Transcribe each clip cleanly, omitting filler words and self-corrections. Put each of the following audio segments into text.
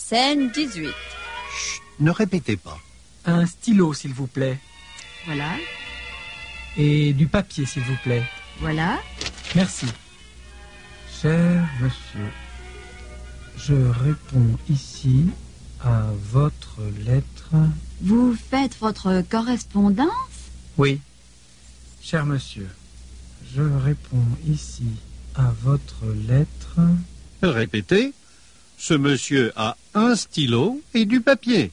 Scène 18. Chut, ne répétez pas. Un stylo, s'il vous plaît. Voilà, Et du papier, s'il vous plaît. voilà. Merci. Cher monsieur, je réponds ici à votre lettre. Vous faites votre correspondance? Oui. Cher monsieur, je réponds ici à votre lettre. Répétez. Ce monsieur a un stylo et du papier.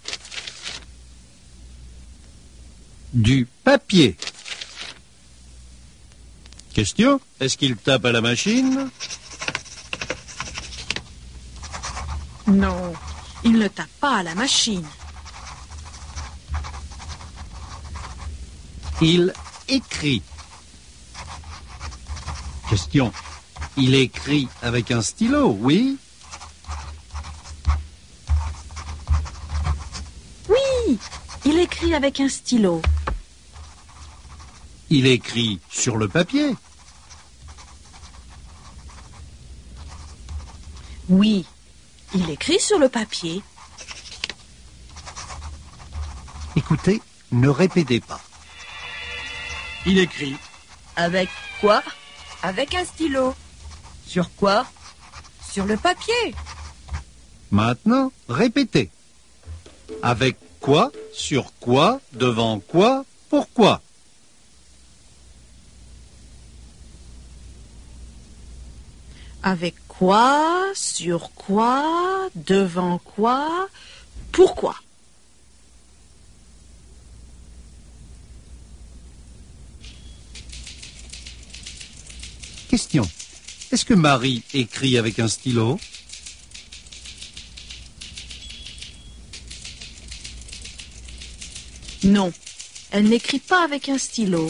Du papier. Question. Est-ce qu'il tape à la machine? Non, il ne tape pas à la machine. Il écrit. Question. Il écrit avec un stylo, oui? Oui, il écrit avec un stylo. Il écrit sur le papier. Oui, il écrit sur le papier. Écoutez, ne répétez pas. Il écrit. Avec quoi? Avec un stylo. Sur quoi? Sur le papier. Maintenant, répétez. Avec quoi? Sur quoi? Devant quoi? Pourquoi? Avec quoi? Sur quoi? Devant quoi? Pourquoi? Question. Est-ce que Marie écrit avec un stylo? Non, elle n'écrit pas avec un stylo.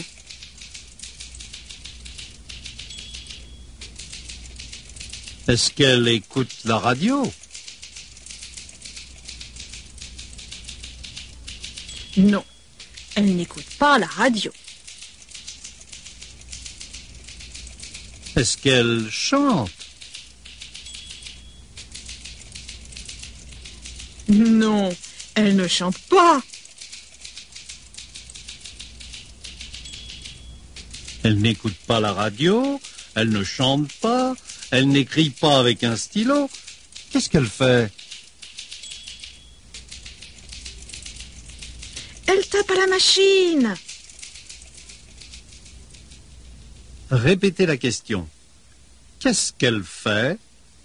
Est-ce qu'elle écoute la radio? Non, elle n'écoute pas la radio. Est-ce qu'elle chante? Non, elle ne chante pas. Elle n'écoute pas la radio, elle ne chante pas, elle n'écrit pas avec un stylo. Qu'est-ce qu'elle fait? Elle tape à la machine. Répétez la question. Qu'est-ce qu'elle fait?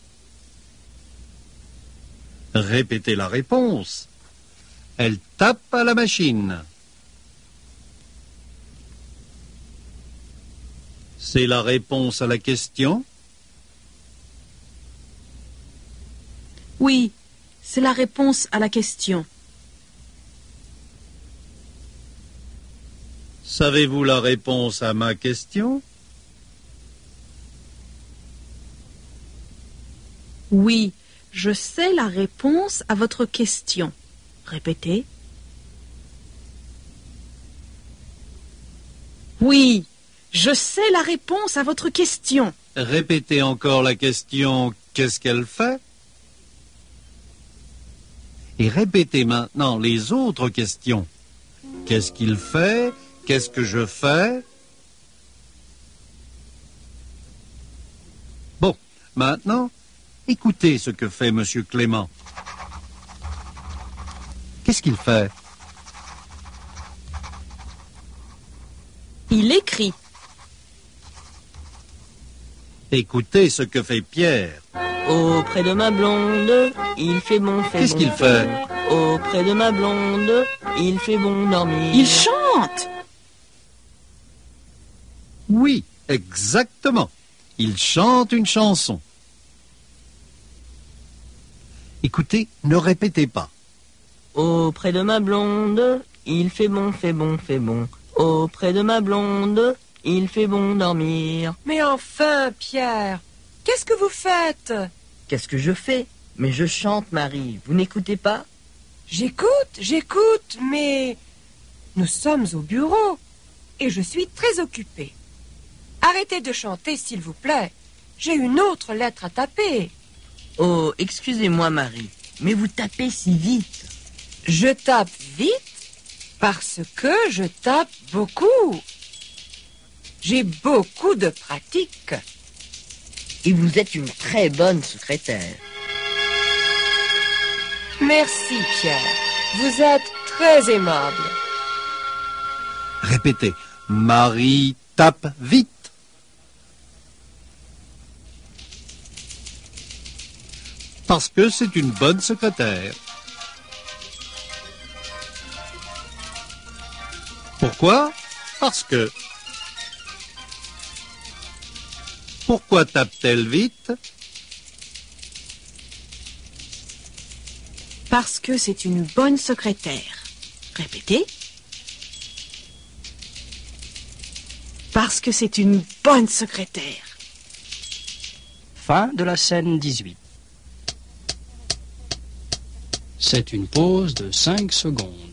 Répétez la réponse. Elle tape à la machine. C'est la réponse à la question? Oui, c'est la réponse à la question. Savez-vous la réponse à ma question? Oui, je sais la réponse à votre question. Répétez. Oui, je sais la réponse à votre question. Répétez encore la question. Qu'est-ce qu'elle fait? Et répétez maintenant les autres questions. Qu'est-ce qu'il fait? Qu'est-ce que je fais? Bon, maintenant, écoutez ce que fait Monsieur Clément. Qu'est-ce qu'il fait? Il écrit. Écoutez ce que fait Pierre. Auprès de ma blonde, il fait bon, fait Qu'est-ce bon. qu'il fait? Auprès de ma blonde, il fait bon dormir. Il chante. Oui, exactement. Il chante une chanson. Écoutez, ne répétez pas. Auprès de ma blonde, il fait bon, fait bon, fait bon. Auprès de ma blonde, il fait bon dormir. Mais enfin, Pierre, qu'est-ce que vous faites? Qu'est-ce que je fais? Mais je chante, Marie. Vous n'écoutez pas? J'écoute, mais nous sommes au bureau et je suis très occupée. Arrêtez de chanter, s'il vous plaît. J'ai une autre lettre à taper. Oh, excusez-moi, Marie. Mais vous tapez si vite. Je tape vite parce que je tape beaucoup. J'ai beaucoup de pratique. Et vous êtes une très bonne secrétaire. Merci, Pierre. Vous êtes très aimable. Répétez. Marie tape vite. Parce que c'est une bonne secrétaire. Pourquoi? Parce que. Pourquoi tape-t-elle vite? Parce que c'est une bonne secrétaire. Répétez. Parce que c'est une bonne secrétaire. Fin de la scène 18. C'est une pause de 5 secondes.